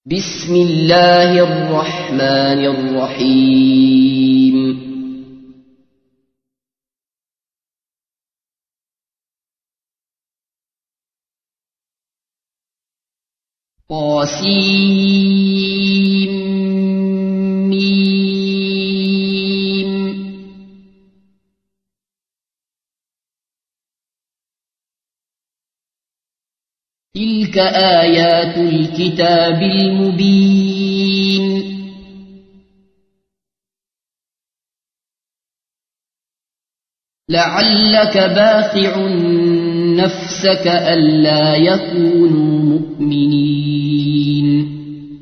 بسم الله الرحمن الرحيم طاسيم تلك آيات الكتاب المبين لعلك باخع نفسك ألا يكونوا مؤمنين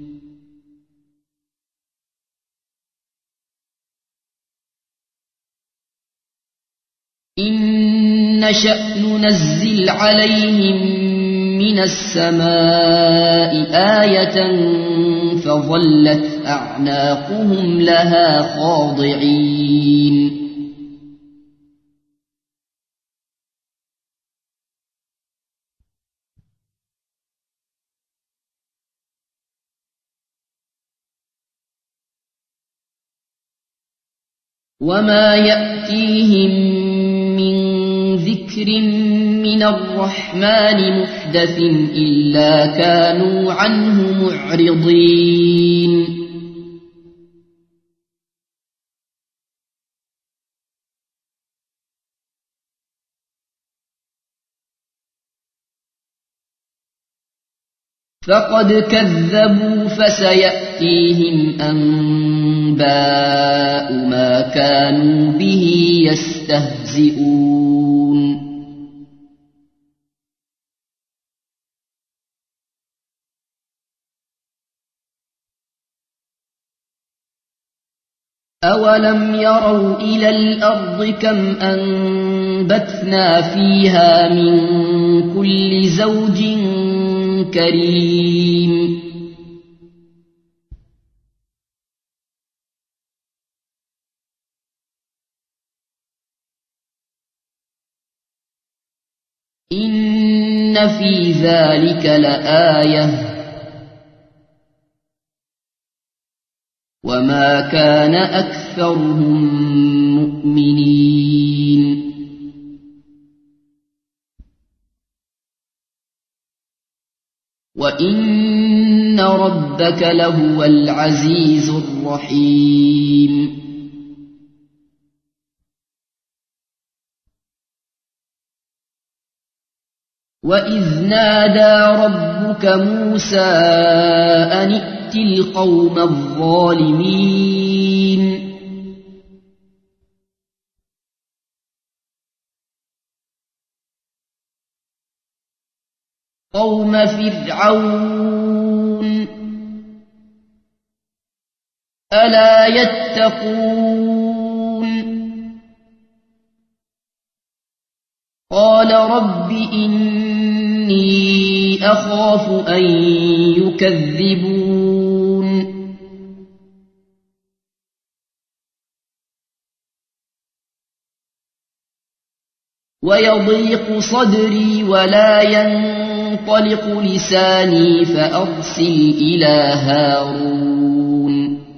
إن نشأ ننزل عليهم من السماء آية فظلت أعناقهم لها خاضعين وما يأتيهم من ذكر من الرحمن محدث إلا كانوا عنه معرضين فقد كذبوا فسيأتيهم أنباء ما كانوا به يستهزئون أولم يروا إلى الأرض كم أنبتنا فيها من كل زوج كريم إن في ذلك لآية وما كان أكثرهم مؤمنين وإن ربك لهو العزيز الرحيم وإذ نادى ربك موسى أن ائت القوم الظالمين قوم فرعون ألا يتقون قال رب إني أخاف أن يكذبون ويضيق صدري ولا ينطلق لساني فأرسل إلى هارون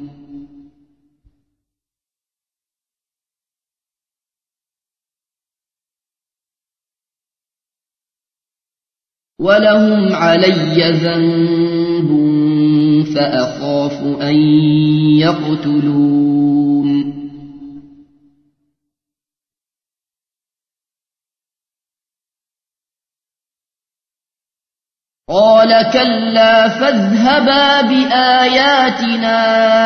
ولهم علي ذنب فأخاف أن يقتلون قال كلا فاذهبا بآياتنا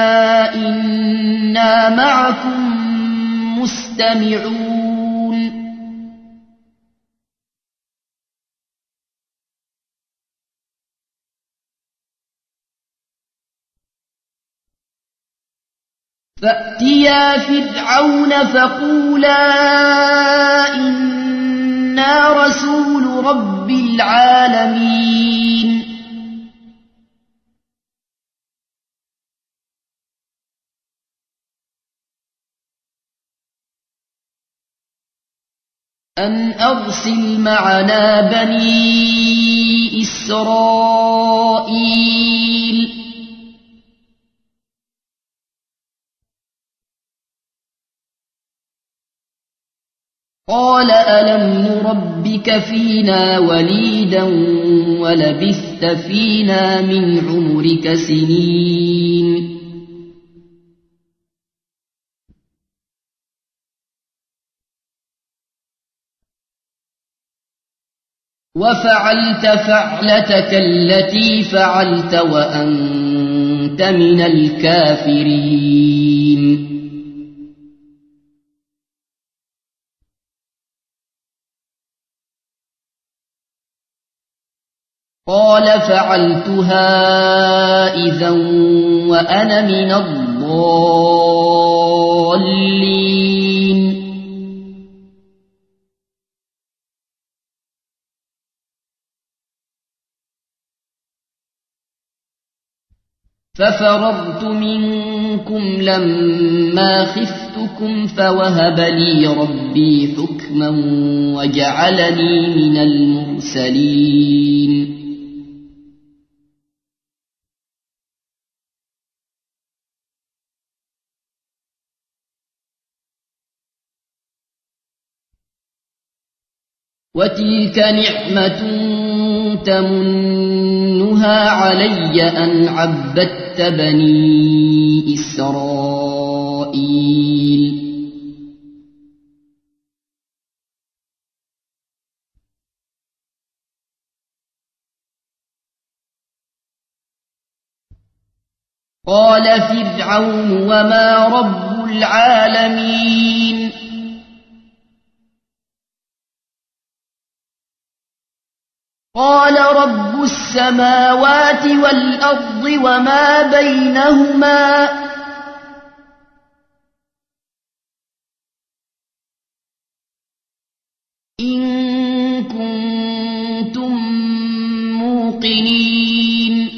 إنا معكم مستمعون فأتيا فرعون فقولا إنا رسول رب العالمين أن أرسل معنا بني إسرائيل قال ألم نربك فينا وليدا ولبثت فينا من عمرك سنين وفعلت فعلتك التي فعلت وأنت من الكافرين قال فعلتها إذا وأنا من الضالين ففررت منكم لما خفتكم فوهب لي ربي حكما وجعلني من المرسلين وتلك نعمة تمنها علي أن عبدت بني إسرائيل قال فرعون وما رب العالمين قال رب السماوات والأرض وما بينهما إن كنتم موقنين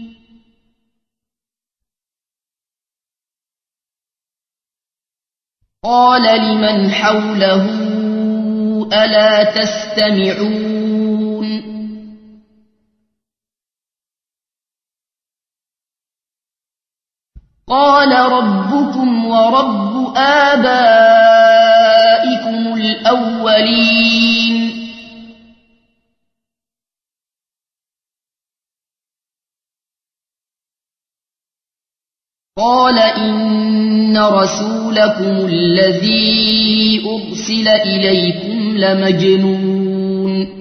قال لمن حوله ألا تستمعون قال ربكم ورب آبائكم الأولين قال إن رسولكم الذي أرسل إليكم لمجنون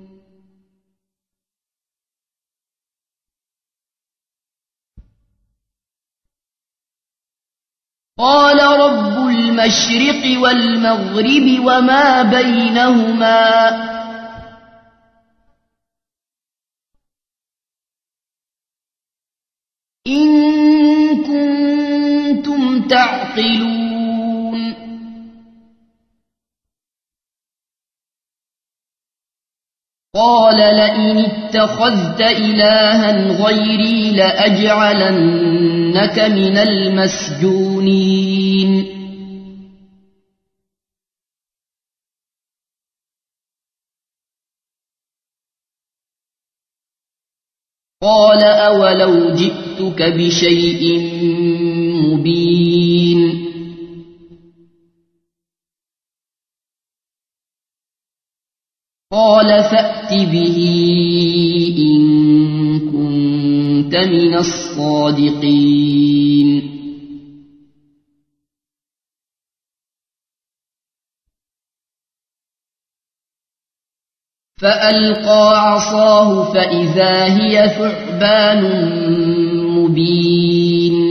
قال رب المشرق والمغرب وما بينهما إن كنتم تعقلون قال لئن اتخذت إلها غيري لأجعلنك من المسجونين قال أولو جئتك بشيء مبين قال فأت به إن كنت من الصادقين فألقى عصاه فإذا هي ثعبان مبين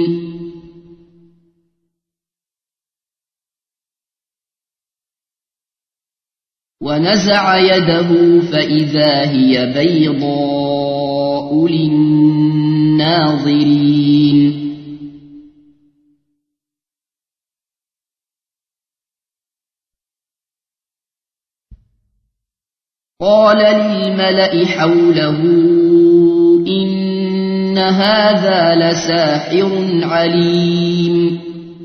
ونزع يده فإذا هي بيضاء للناظرين قال للملأ حوله إن هذا لساحر عليم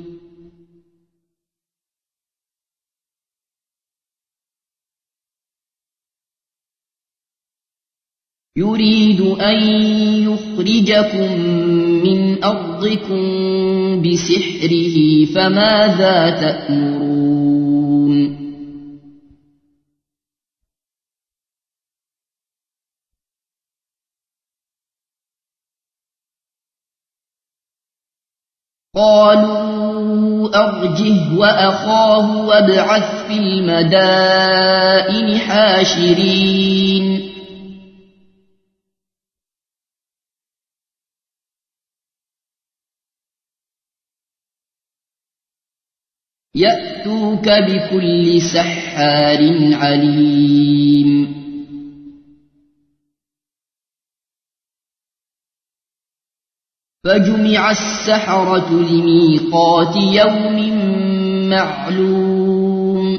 يريد أن يخرجكم من أرضكم بسحره فماذا تأمرون قالوا أرجه وأخاه وابعث في المدائن حاشرين يأتوك بكل سحار عليم فجمع السحرة لميقات يوم معلوم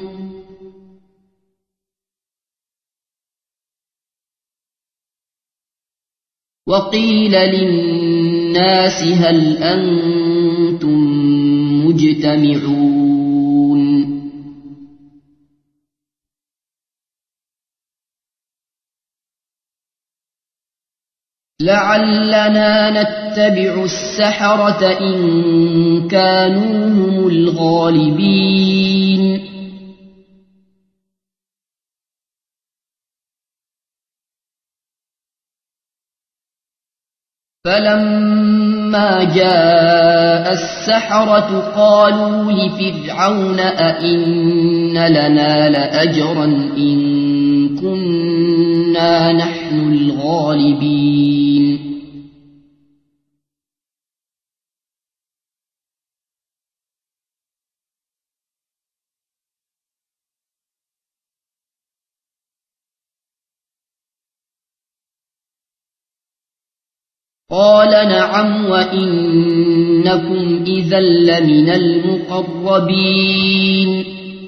وقيل للناس هل أنتم مجتمعون لعلنا نتبع السحرة إن كانوا هم الغالبين فلما جاء السحرة قالوا لفرعون أئن لنا لأجرا إن كنا نحن الغالبين قال نعم وإنكم إذا لمن المقربين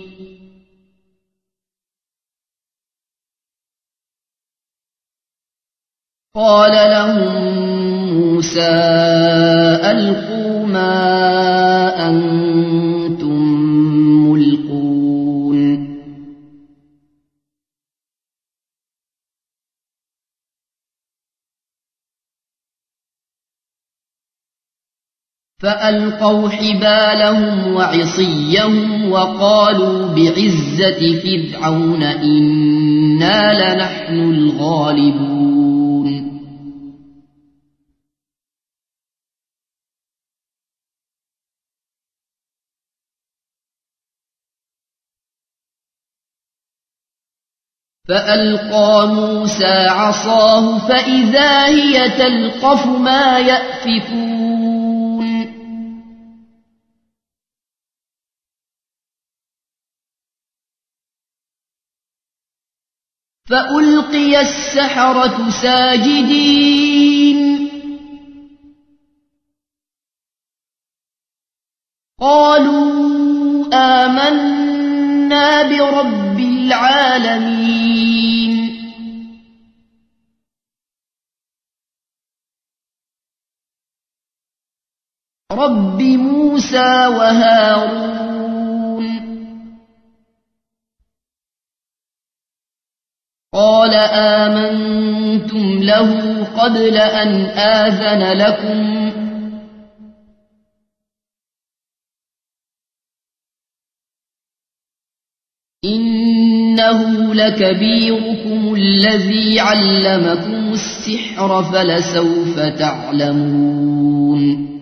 قال لهم موسى ألقوا ما أنتم ملقون فألقوا حبالهم وعصيهم وقالوا بعزة فرعون إنا لنحن الغالبون فألقى موسى عصاه فإذا هي تلقف ما يأفكون فألقي السحرة ساجدين قالوا آمنا برب العالمين رب موسى وهارون قال آمنتم له قبل أن آذن لكم إنه لكبيركم الذي علمكم السحر فلسوف تعلمون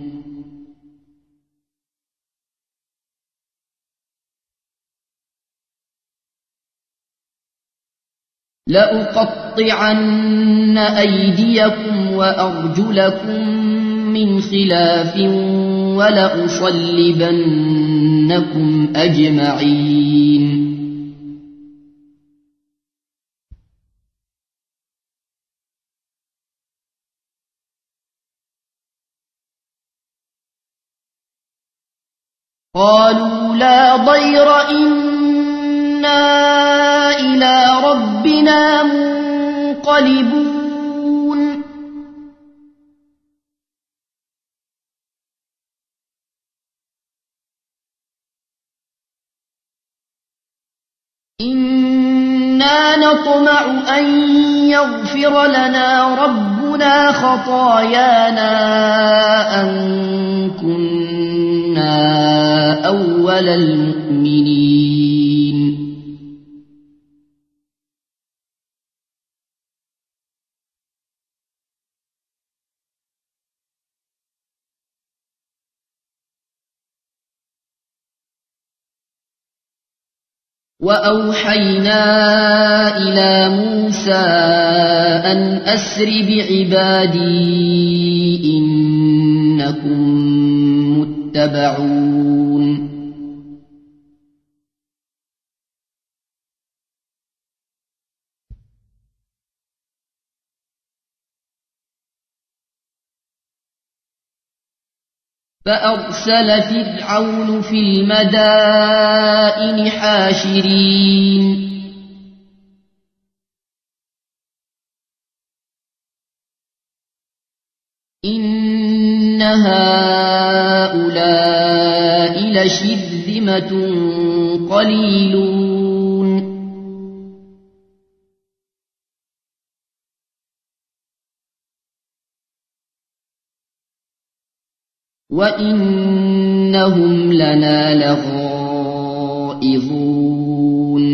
لأقطعن أيديكم وأرجلكم من خلاف ولأصلبنكم أجمعين قالوا لا ضير إنا إلى ربنا منقلبون إنا نطمع أن يغفر لنا ربنا خطايانا أن كنا أول المؤمنين وأوحينا إلى موسى أن أسر بعبادي إنكم متبعون فأرسل فرعون في المدائن حاشرين إن هؤلاء لشرذمة قليلون وإنهم لنا لغائظون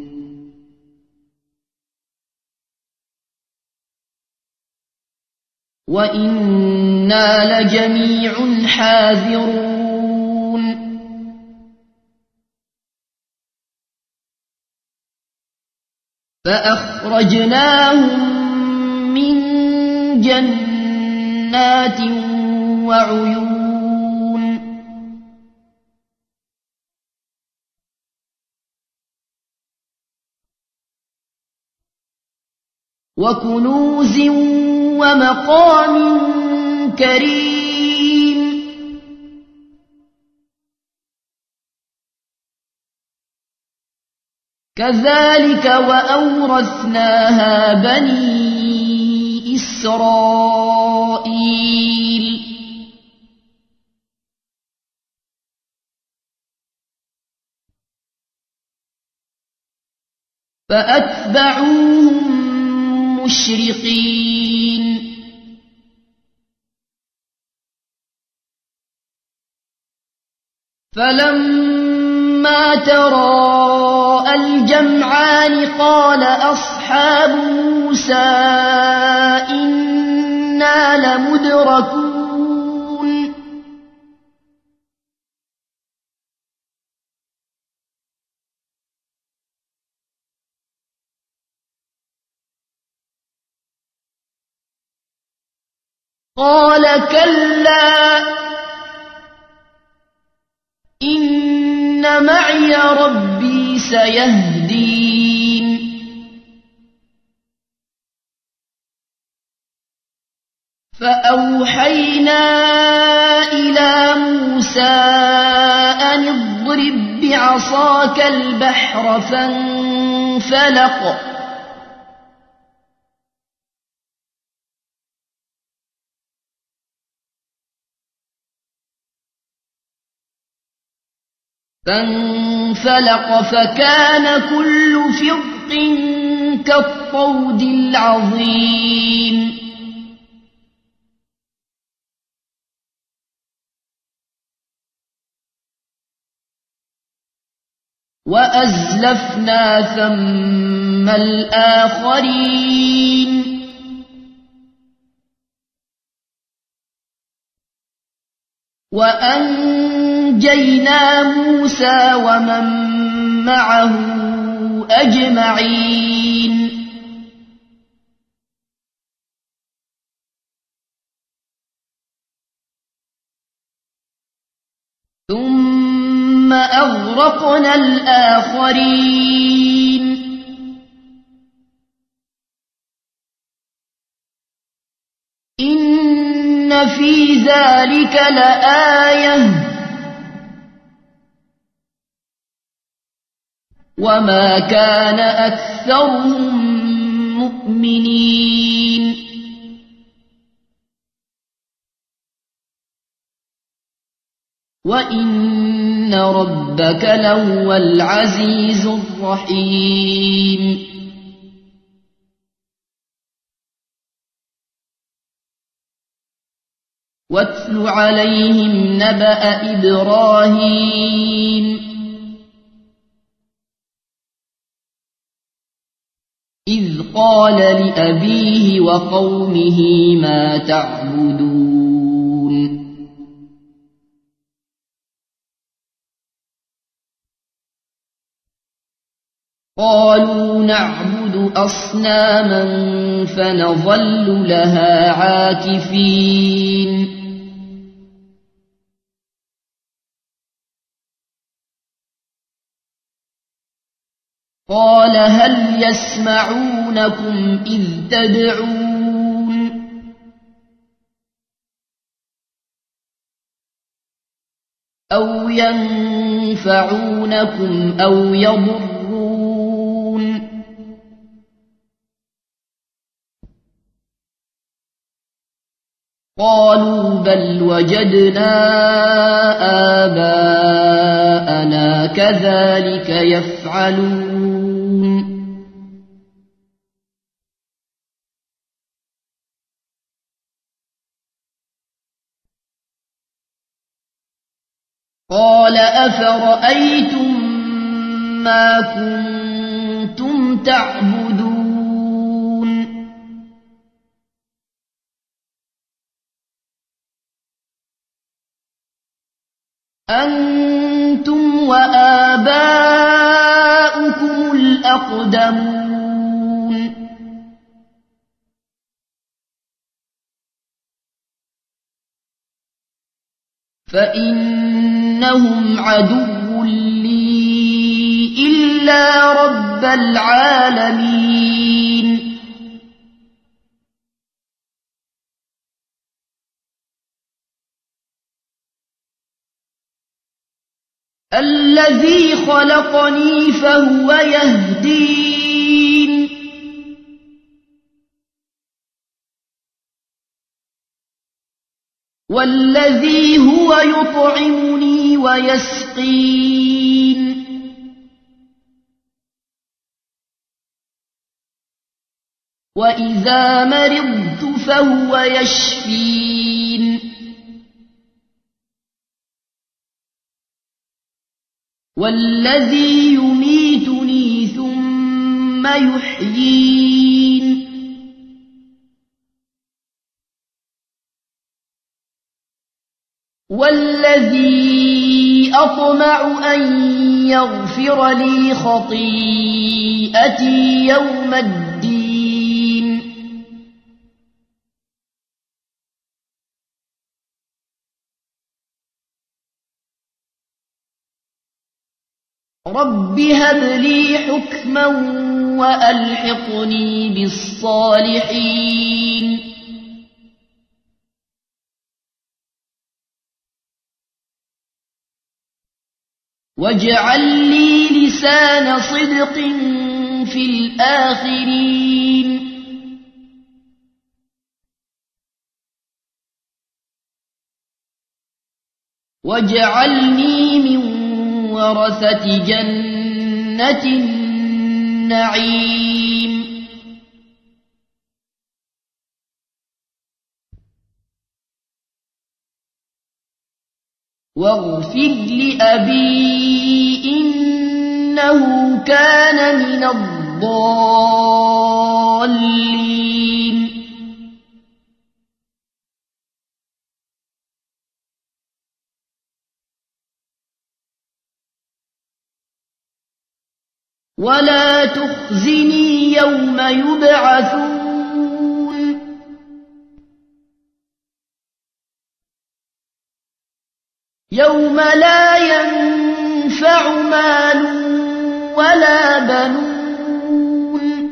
وإنا لجميع حاذرون فأخرجناهم من جنات وعيون وكنوز ومقام كريم كذلك وأورثناها بني إسرائيل فأتبعوهم مشرقين فلما تراءى الجمعان قال أصحاب موسى إنا لمدركون قال كلا إن معي ربي سيهدين فأوحينا إلى موسى أن اضرب بعصاك البحر فانفلق فكان كل فرق كالطود العظيم وأزلفنا ثم الآخرين وأنجينا موسى ومن معه أجمعين ثم أغرقنا الآخرين إن في ذلك لآية وما كان أكثرهم مؤمنين وإن ربك لهو العزيز الرحيم واتل عليهم نبأ إبراهيم إذ قال لأبيه وقومه ما تعبدون قالوا نعبد أصناما فنظل لها عاكفين قال هل يسمعونكم إذ تدعون أو ينفعونكم أو يضرون قالوا بل وجدنا آباءنا كذلك يفعلون قال أفرأيتم ما كنتم تعبدون أنتم وآباؤكم الأقدمون فإنهم عدو لي إلا رب العالمين الذي خلقني فهو يهدين والذي هو يطعمني ويسقين وإذا مرضت فهو يشفين والذي يميتني ثم يحيين والذي أطمع أن يغفر لي خطيئتي يوم الدين رب هب لي حكما وألحقني بالصالحين واجعل لي لسان صدق في الآخرين واجعلني من ورثة جنة النعيم واغفر لأبي إنه كان من الضالين ولا تخزني يوم يبعثون يوم لا ينفع مال ولا بنون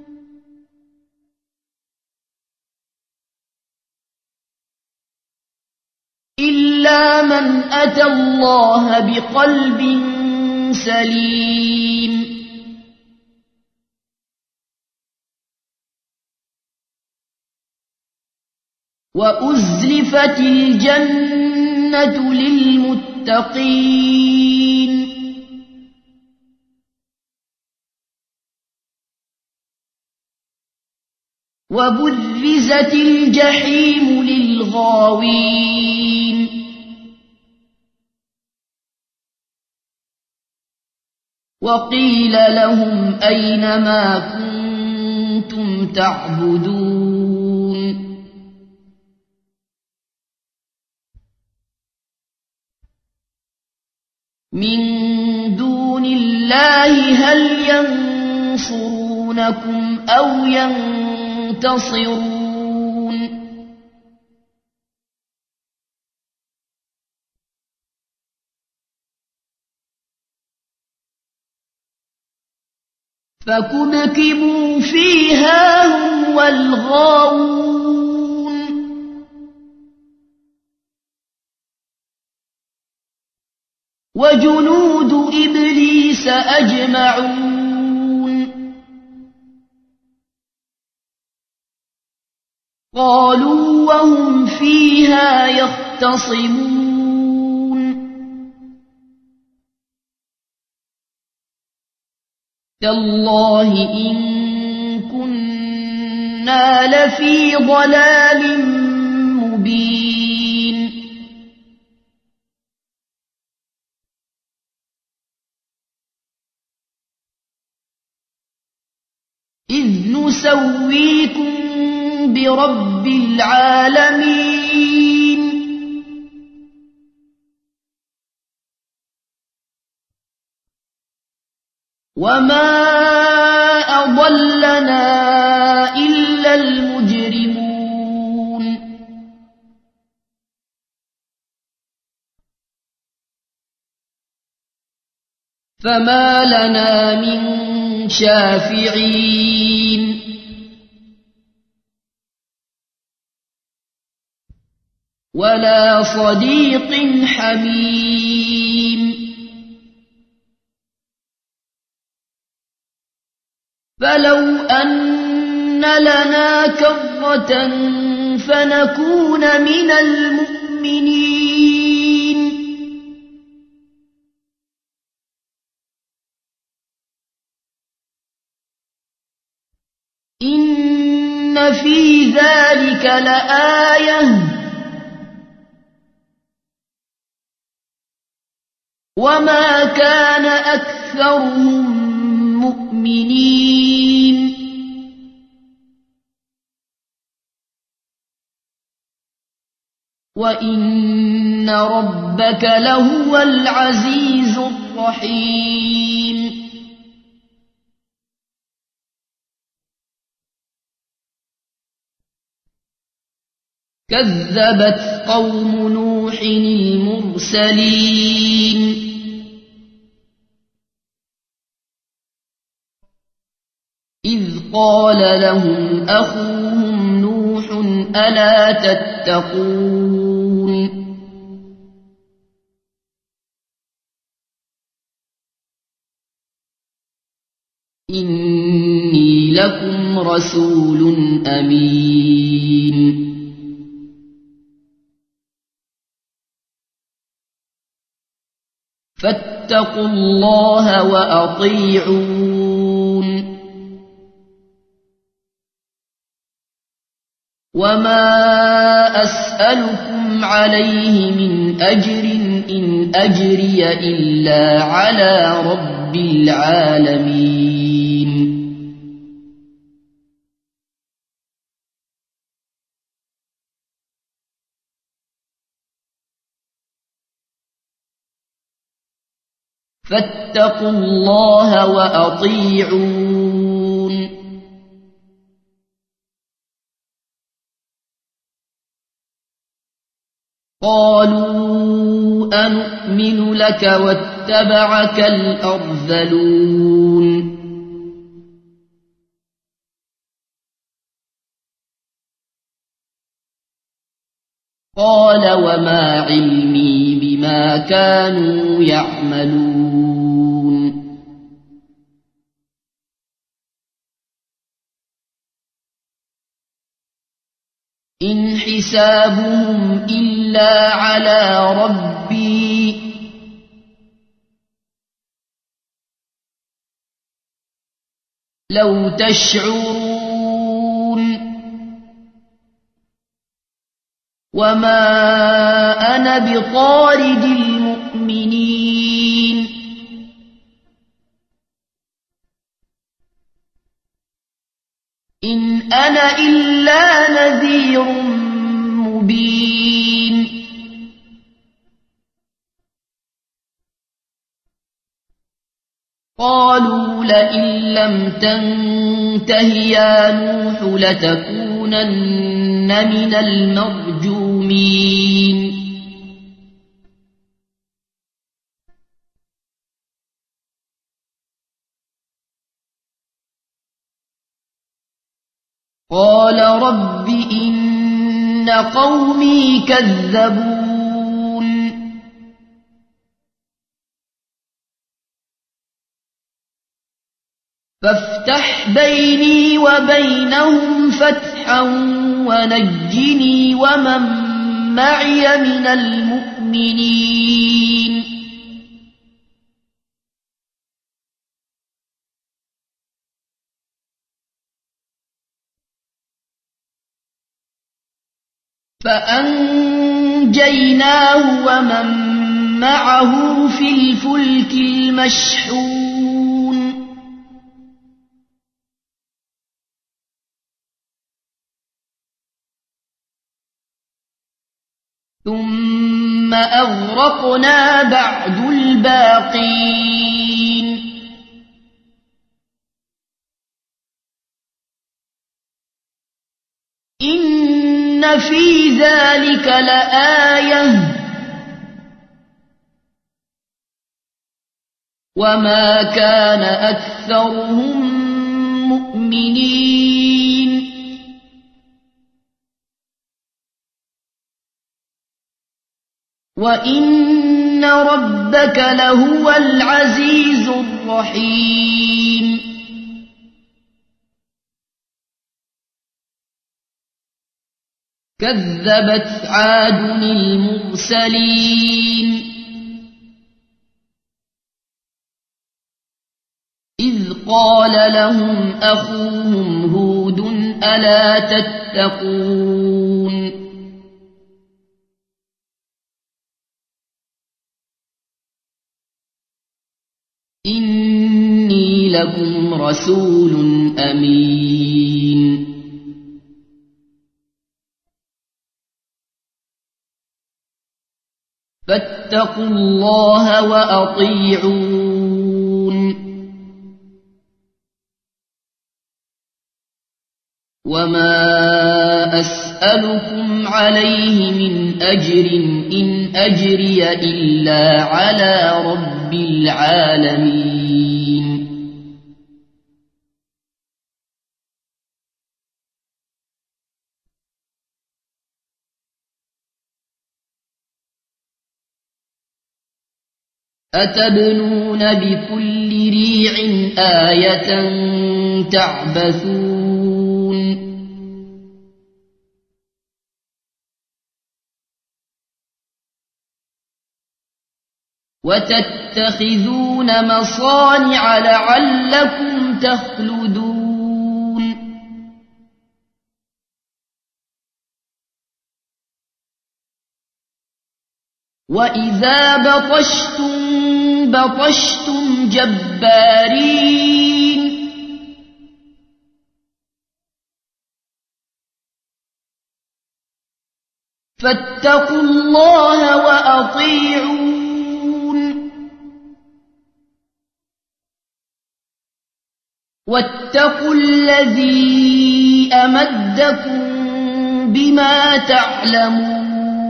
إلا من أتى الله بقلب سليم وأزلفت الجنة للمتقين وبرزت الجحيم للغاوين وقيل لهم أين ما كنتم تعبدون من دون الله هل ينظرون ينصرونكم أو ينتصرون فكبكبوا فيها هم والغاوون وجنود إبليس أجمعون قالوا وهم فيها يختصمون تالله إن كنا لفي ضلال مبين إذ نسويكم برب العالمين وما أضلنا إلا المجرمون فما لنا من شافعين ولا صديق حميم فلو أن لنا كرة فنكون من المؤمنين إن في ذلك لآية وما كان أكثرهم مؤمنين وإن ربك لهو العزيز الرحيم كذبت قوم نوح المرسلين إذ قال لهم أخوهم نوح ألا تتقون إني لكم رسول أمين فاتقوا الله وأطيعون وما أسألكم عليه من أجر إن أجري إلا على رب العالمين فاتقوا الله وأطيعون قالوا أنؤمن لك واتبعك الأرذلون قال وما علمي بما كانوا يعملون إن حسابهم إلا على ربي لو تشعرون وما أنا بطارد المؤمنين إن أنا إلا نذير مبين قالوا لئن لم تنته يا نوح لتكونن من المرجومين قال رب إن قومي كذبون فافتح بيني وبينهم فتحا ونجني ومن معي من المؤمنين فأنجيناه ومن معه في الفلك المشحون ثم أغرقنا بعد الباقين إن في ذلك لآية وما كان أكثرهم مؤمنين وإن ربك لهو العزيز الرحيم كذبت عاد المرسلين إذ قال لهم أخوهم هود ألا تتقون إني لكم رسول أمين فاتقوا الله وأطيعون وما أسألكم عليه من أجر إن أجري إلا على رب العالمين أتبنون بكل ريع آية تعبثون وتتخذون مصانع لعلكم تخلدون وإذا بطشتم بطشتم جبارين فاتقوا الله وأطيعون واتقوا الذي أمدكم بما تعلمون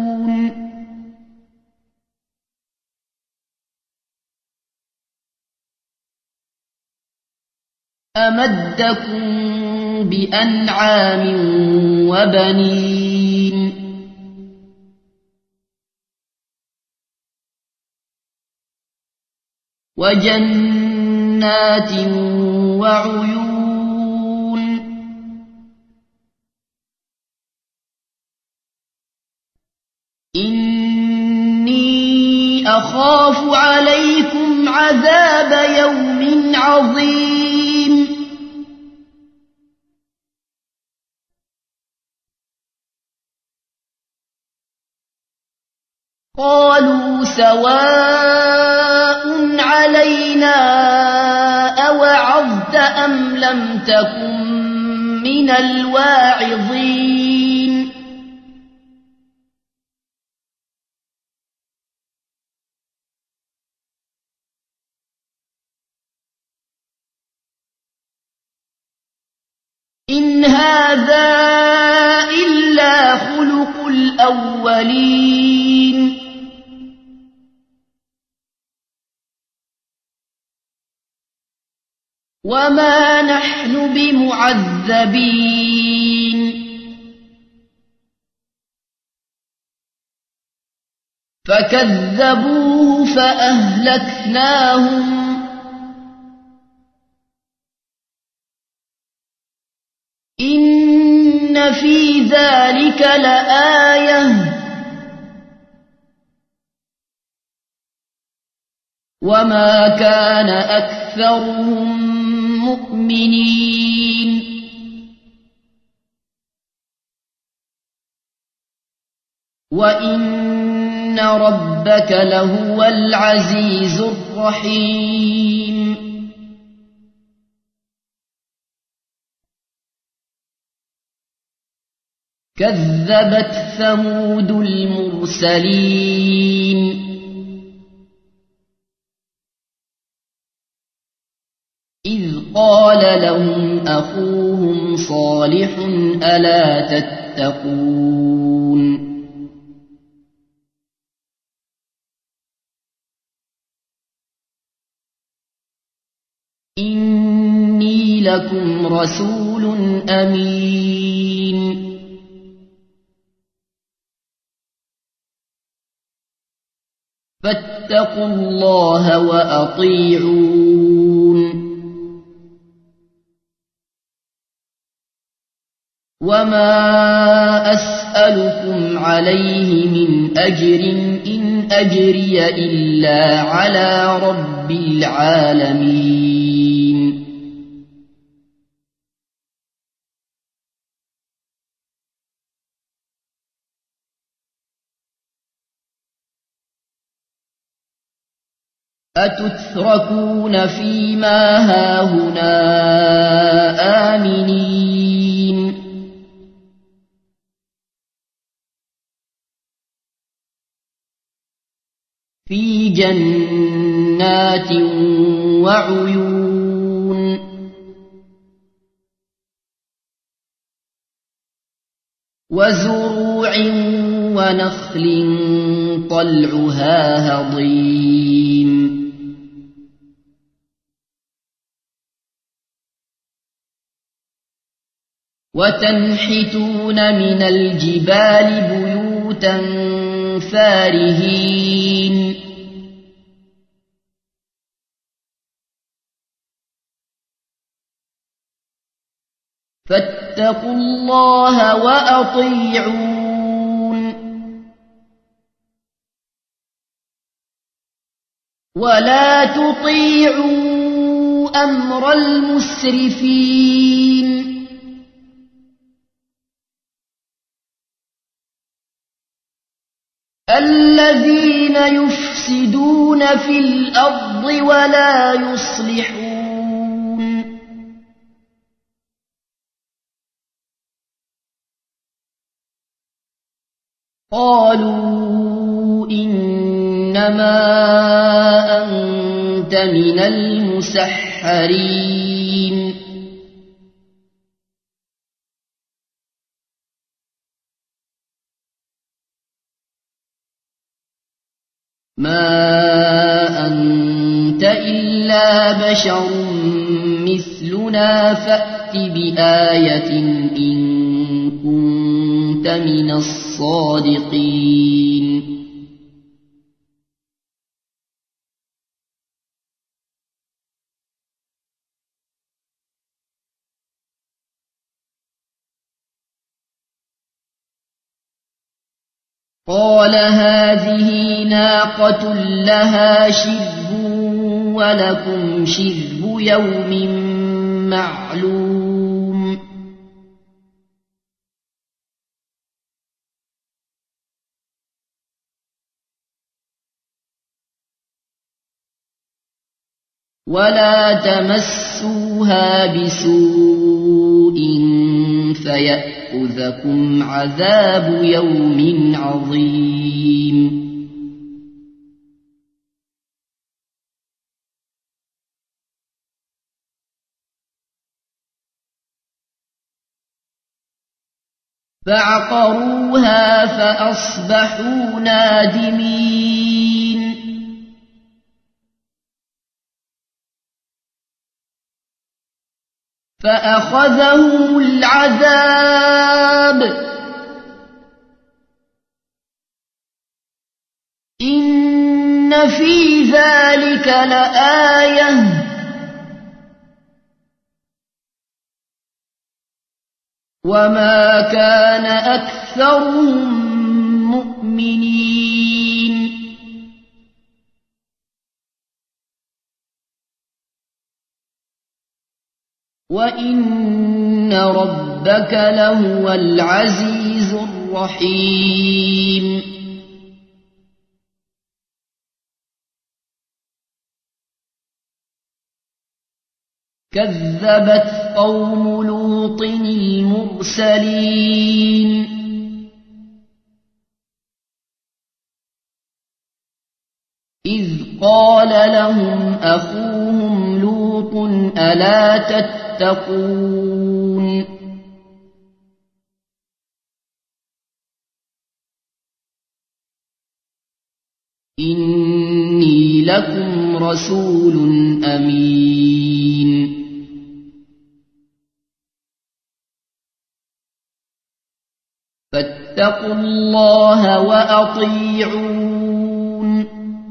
أمدكم بأنعام وبنين وجنات وعيون إني أخاف عليكم عذاب يوم عظيم قالوا سواء علينا أوعظت أم لم تكن من الواعظين إن هذا إلا خلق الأولين وما نحن بمعذبين فكذبوه فأهلكناهم إن في ذلك لآية وما كان أكثرهم مؤمنين وإن ربك لهو العزيز الرحيم كذبت ثمود المرسلين إذ قال لهم أخوهم صالح ألا تتقون إني لكم رسول أمين فاتقوا الله وأطيعون وما أسألكم عليه من أجر إن أجري إلا على رب العالمين أتتركون فيما هاهنا آمنين في جنات وعيون وزروع ونخل طلعها هضيم وتنحتون من الجبال بيوتا فارهين فاتقوا الله وأطيعون ولا تطيعوا أمر المسرفين الذين يفسدون في الأرض ولا يصلحون قالوا إنما أنت من المسحرين ما أنت إلا بشر مثلنا فأت بآية إن كنت من الصادقين قال هذه ناقة لها شرب ولكم شرب يوم معلوم ولا تمسوها بسوء فيأخذكم عذاب يوم عظيم فعقروها فأصبحوا نادمين فأخذهم العذاب إن في ذلك لآية وما كان أكثرهم مؤمنين وإن ربك لهو العزيز الرحيم كذبت قوم لوط المرسلين إذ قال لهم أخوهم لوط ألا تتقون إني لكم رسول أمين فاتقوا الله وأطيعون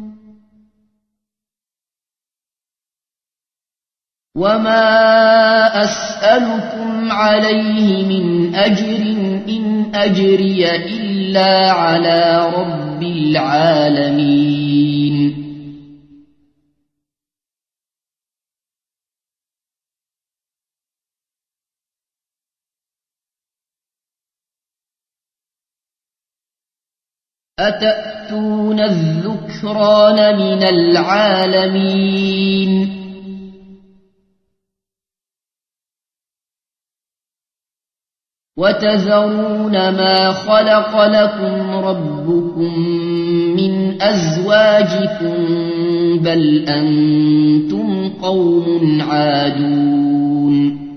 وما أسألكم عليه من أجر إن أجري إلا على رب العالمين أتأتون الذكران من العالمين وتذرون ما خلق لكم ربكم من أزواجكم بل أنتم قوم عادون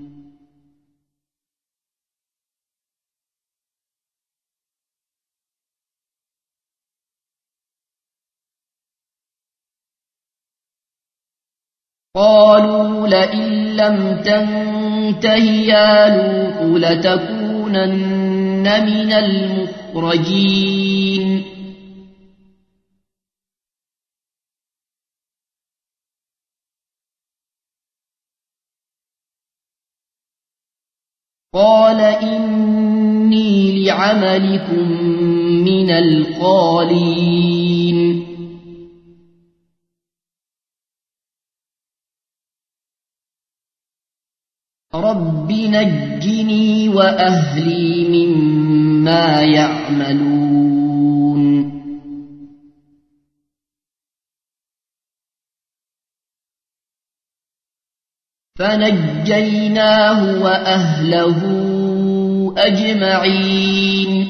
قالوا لئن لم تنته يا لوط لتكونن من المخرجين قال إني لعملكم من القالين رب نجني وأهلي مما يعملون فنجيناه وأهله أجمعين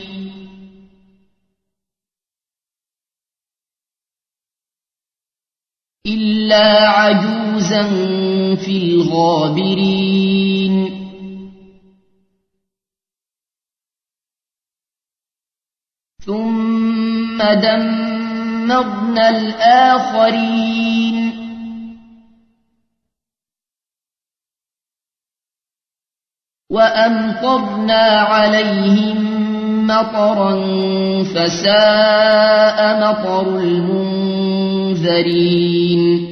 إلا عجوزا في الغابرين ثم دمرنا الآخرين وأمطرنا عليهم مطرا فساء مطر المنذرين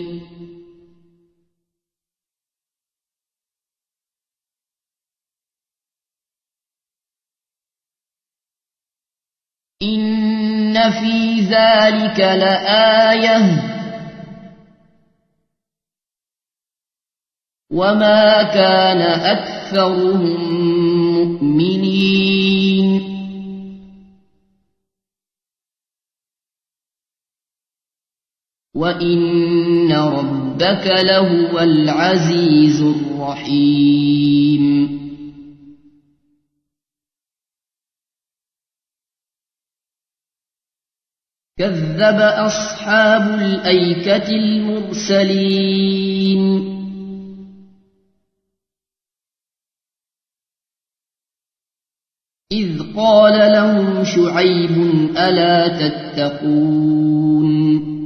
إن في ذلك لآية وما كان أكثرهم مؤمنين وإن ربك لهو العزيز الرحيم كذب أصحاب الأيكة المرسلين إذ قال لهم شعيب ألا تتقون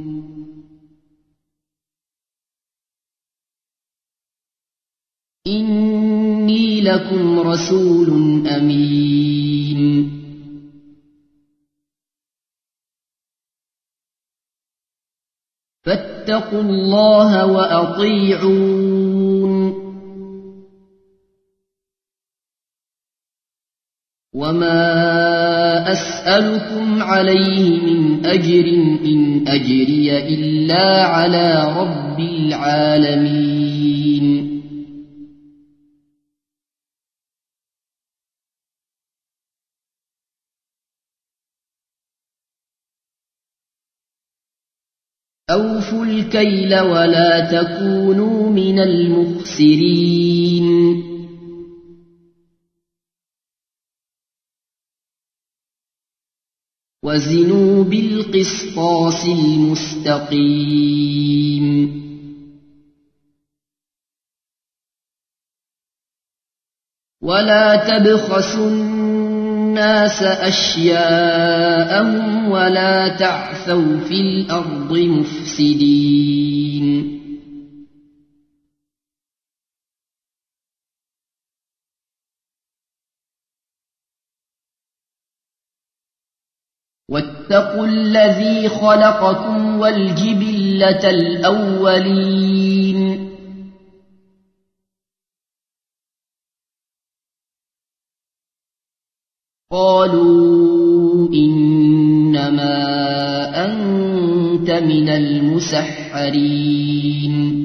إني لكم رسول أمين فاتقوا الله وأطيعون وما أسألكم عليه من أجر إن أجري إلا على رب العالمين أوفوا الكيل ولا تكونوا من المخسرين وزنوا بالقسطاس المستقيم ولا تبخسوا الناس أشياءهم ولا تعثوا في الأرض مفسدين واتقوا الذي خلقكم والجبلة الأولين قالوا إنما أنت من المسحرين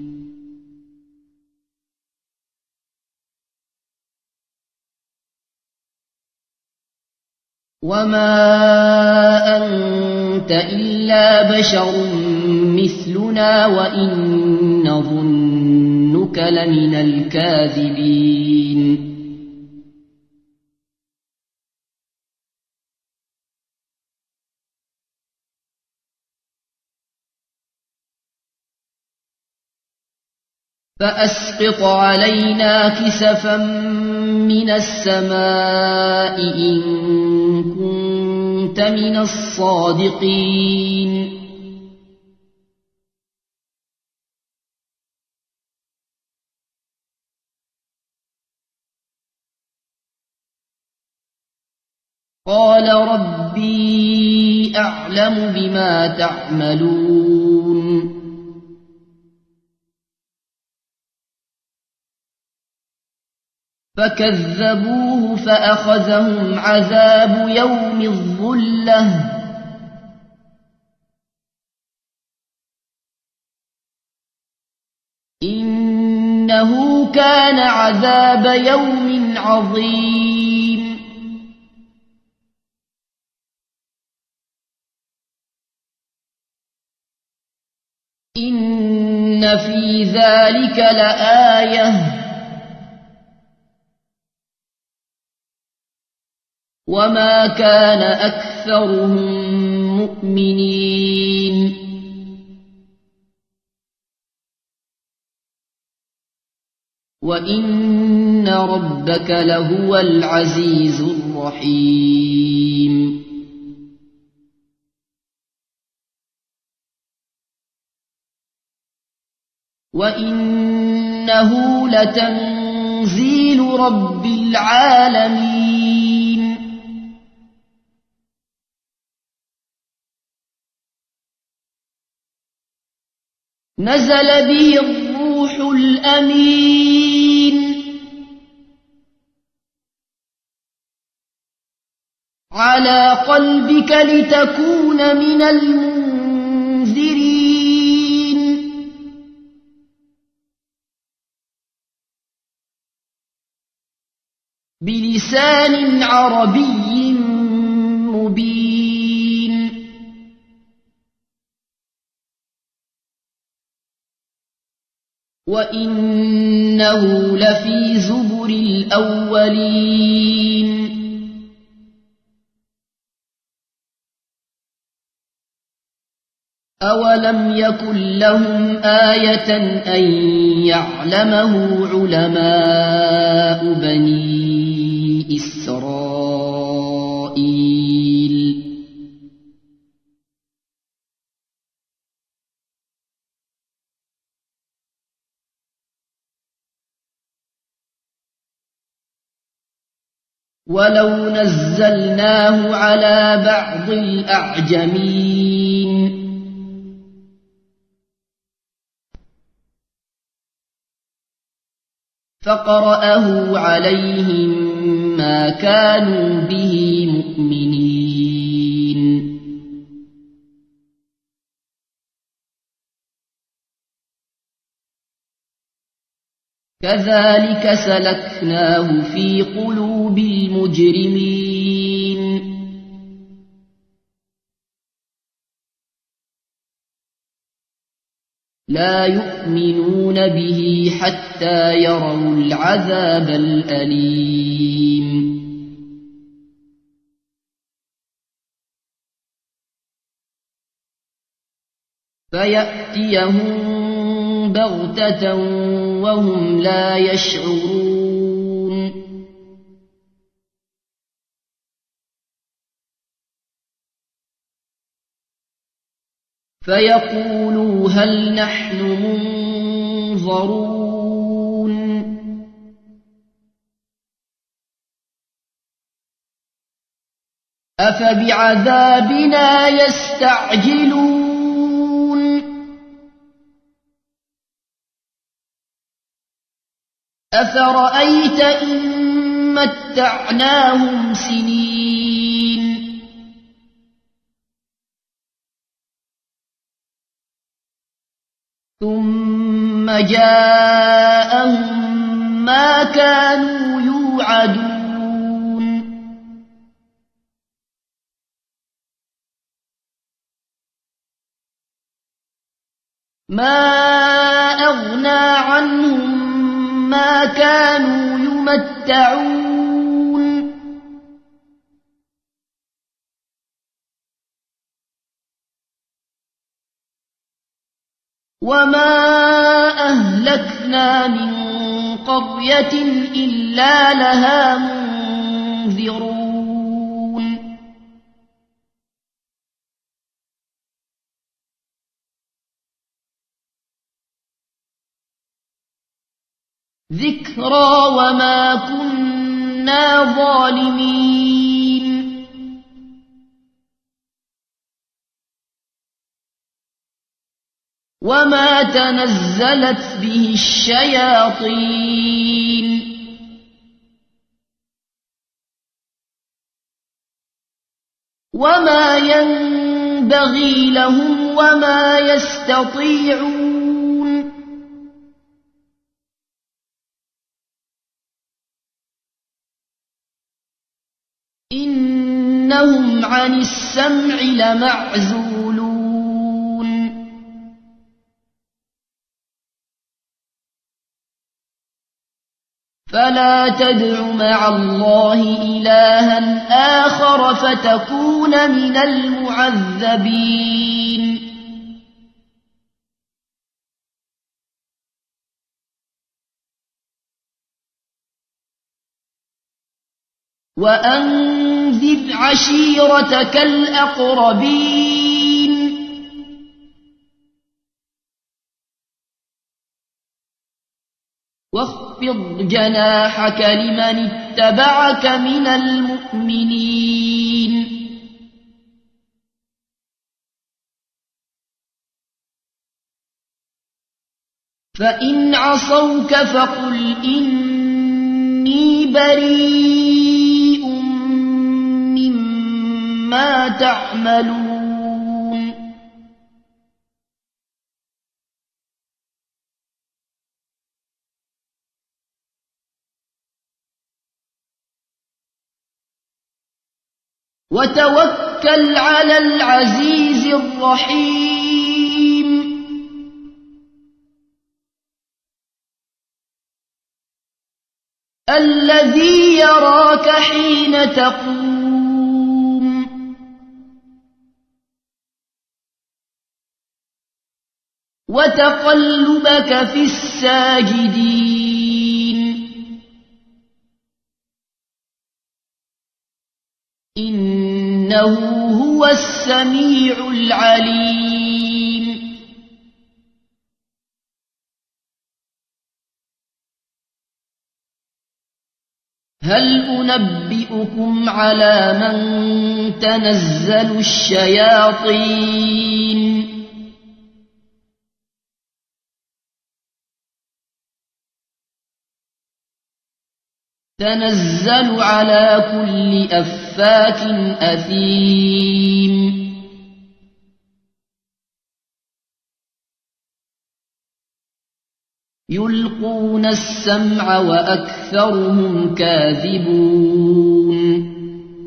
وما أنت إلا بشر مثلنا وإن نظنك لمن الكاذبين فأسقط علينا كسفا من السماء إن كنت من الصادقين قال ربي أعلم بما تعملون فكذبوه فأخذهم عذاب يوم الظلة إنه كان عذاب يوم عظيم إن في ذلك لآية وما كان أكثرهم مؤمنين وإن ربك لهو العزيز الرحيم وإنه لتنزيل رب العالمين نزل به الروح الأمين على قلبك لتكون من المنذرين بلسان عربي مبين وإنه لفي زبر الأولين أولم يكن لهم آية أن يعلمه علماء بني إسرائيل ولو نزلناه على بعض الأعجمين فقرأه عليهم ما كانوا به مؤمنين كذلك سلكناه في قلوب المجرمين لا يؤمنون به حتى يروا العذاب الأليم فيأتيهم بغتة وهم لا يشعرون فيقولوا هل نحن منظرون أفبعذابنا يستعجلون أفرأيت إن متعناهم سنين ثم جاءهم ما كانوا يوعدون ما أغنى عنهم ما كانوا يمتعون وما أهلكنا من قرية إلا لها منذرون ذكرى وما كنا ظالمين وما تنزلت به الشياطين وما ينبغي لهم وما يستطيعون إنهم عن السمع لمعزولون فلا تدع مع الله إلها آخر فتكون من المعذبين وأنذر عشيرتك الأقربين واخفض جناحك لمن اتبعك من المؤمنين فإن عصوك فقل إني بريء مما تعملون وتوكل على العزيز الرحيم الذي يراك حين تقوم وتقلبك في الساجدين إنه هو السميع العليم هل أنبئكم على من تنزل الشياطين تنزل على كل أفاك أثيم يلقون السمع وأكثرهم كاذبون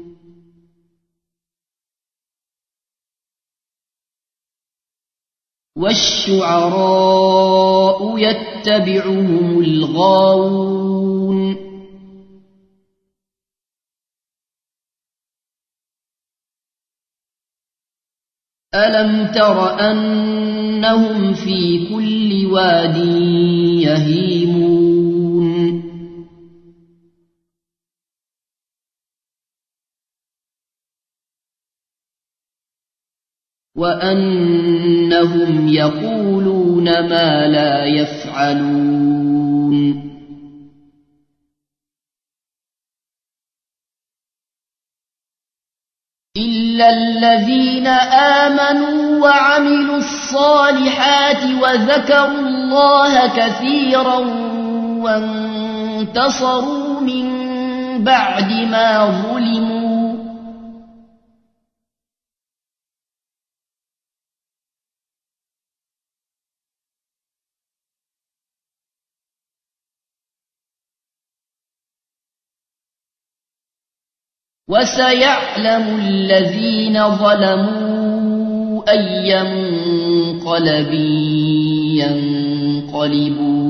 والشعراء يتبعهم الغاوون ألم تر أنهم في كل واد يهيمون وأنهم يقولون ما لا يفعلون إلا الذين آمنوا وعملوا الصالحات وذكروا الله كثيرا وانتصروا من بعد ما ظلموا وسيعلم الذين ظلموا أي منقلب ينقلبون